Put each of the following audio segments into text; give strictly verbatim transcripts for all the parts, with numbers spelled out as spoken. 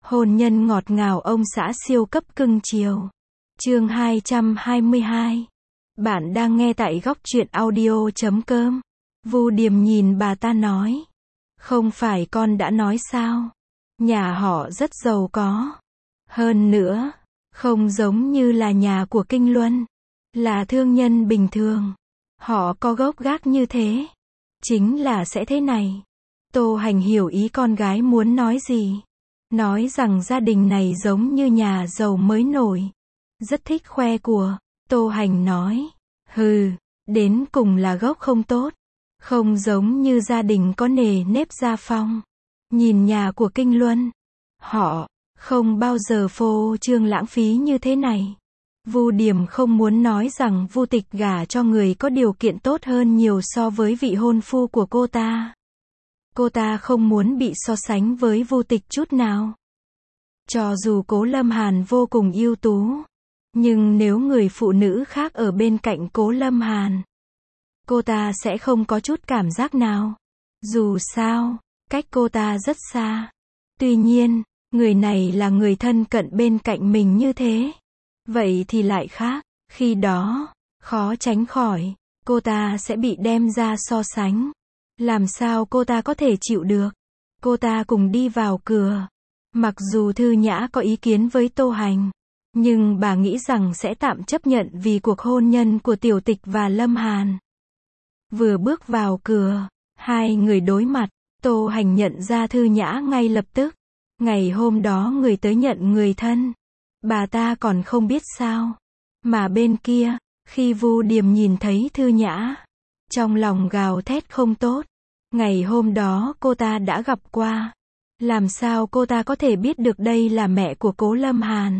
Hôn nhân ngọt ngào ông xã siêu cấp cưng chiều. Chương hai trăm hai mươi hai. Bạn đang nghe tại góc truyện audio chấm com. Vu Điềm nhìn bà ta nói. Không phải con đã nói sao? Nhà họ rất giàu có. Hơn nữa, không giống như là nhà của Kinh Luân. Là thương nhân bình thường. Họ có gốc gác như thế. Chính là sẽ thế này. Tô Hành hiểu ý con gái muốn nói gì. Nói rằng gia đình này giống như nhà giàu mới nổi. Rất thích khoe của. Tô Hành nói. Hừ, đến cùng là gốc không tốt. Không giống như gia đình có nề nếp gia phong. Nhìn nhà của Kinh Luân. Họ không bao giờ phô trương lãng phí như thế này. Vu Điềm không muốn nói rằng Vu Tịch gả cho người có điều kiện tốt hơn nhiều so với vị hôn phu của cô ta. Cô ta không muốn bị so sánh với Vu Tịch chút nào. Cho dù Cố Lâm Hàn vô cùng ưu tú, nhưng nếu người phụ nữ khác ở bên cạnh Cố Lâm Hàn, cô ta sẽ không có chút cảm giác nào. Dù sao, cách cô ta rất xa. Tuy nhiên, người này là người thân cận bên cạnh mình như thế. Vậy thì lại khác. Khi đó, khó tránh khỏi, cô ta sẽ bị đem ra so sánh. Làm sao cô ta có thể chịu được? Cô ta cùng đi vào cửa. Mặc dù Thư Nhã có ý kiến với Tô Hành, nhưng bà nghĩ rằng sẽ tạm chấp nhận vì cuộc hôn nhân của Tiểu Tịch và Lâm Hàn. Vừa bước vào cửa, hai người đối mặt, Tô Hành nhận ra Thư Nhã ngay lập tức. Ngày hôm đó người tới nhận người thân. Bà ta còn không biết sao. Mà bên kia, khi Vu Điềm nhìn thấy Thư Nhã, trong lòng gào thét không tốt. Ngày hôm đó cô ta đã gặp qua. Làm sao cô ta có thể biết được đây là mẹ của Cố Lâm Hàn?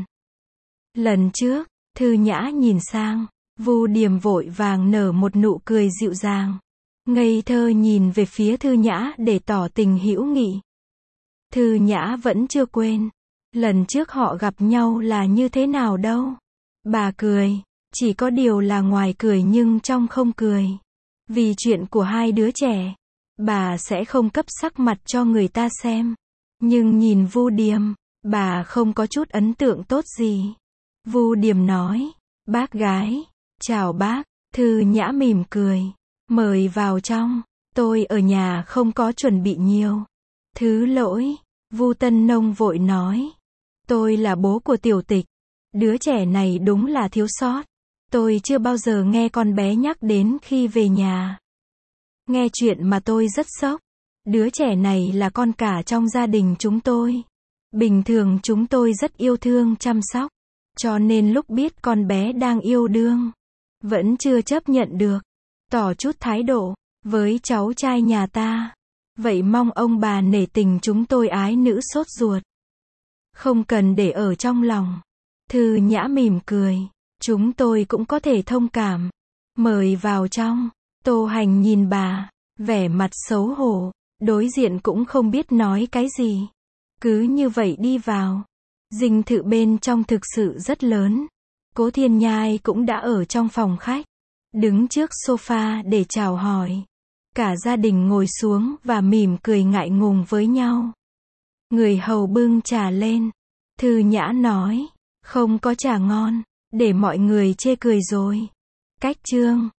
Lần trước, Thư Nhã nhìn sang, Vu Điềm vội vàng nở một nụ cười dịu dàng. Ngây thơ nhìn về phía Thư Nhã để tỏ tình hữu nghị. Thư Nhã vẫn chưa quên. Lần trước họ gặp nhau là như thế nào đâu. Bà cười, chỉ có điều là ngoài cười nhưng trong không cười. Vì chuyện của hai đứa trẻ, bà sẽ không cấp sắc mặt cho người ta xem. Nhưng nhìn Vu Điềm, bà không có chút ấn tượng tốt gì. Vu Điềm nói, bác gái, chào bác. Thư Nhã mỉm cười, mời vào trong, tôi ở nhà không có chuẩn bị nhiều. Thứ lỗi, Vu Tân Nông vội nói, tôi là bố của Tiểu Tịch. Đứa trẻ này đúng là thiếu sót. Tôi chưa bao giờ nghe con bé nhắc đến khi về nhà. Nghe chuyện mà tôi rất sốc. Đứa trẻ này là con cả trong gia đình chúng tôi. Bình thường chúng tôi rất yêu thương chăm sóc. Cho nên lúc biết con bé đang yêu đương, vẫn chưa chấp nhận được. Tỏ chút thái độ với cháu trai nhà ta. Vậy mong ông bà nể tình chúng tôi ái nữ sốt ruột. Không cần để ở trong lòng. Thư Nhã mỉm cười. Chúng tôi cũng có thể thông cảm. Mời vào trong. Tô Hành nhìn bà, vẻ mặt xấu hổ. Đối diện cũng không biết nói cái gì. Cứ như vậy đi vào. Dinh thự bên trong thực sự rất lớn. Cố Thiên Nhai cũng đã ở trong phòng khách. Đứng trước sofa để chào hỏi. Cả gia đình ngồi xuống và mỉm cười ngại ngùng với nhau. Người hầu bưng trà lên. Thư Nhã nói, không có trà ngon, để mọi người chê cười rồi. Cách chương.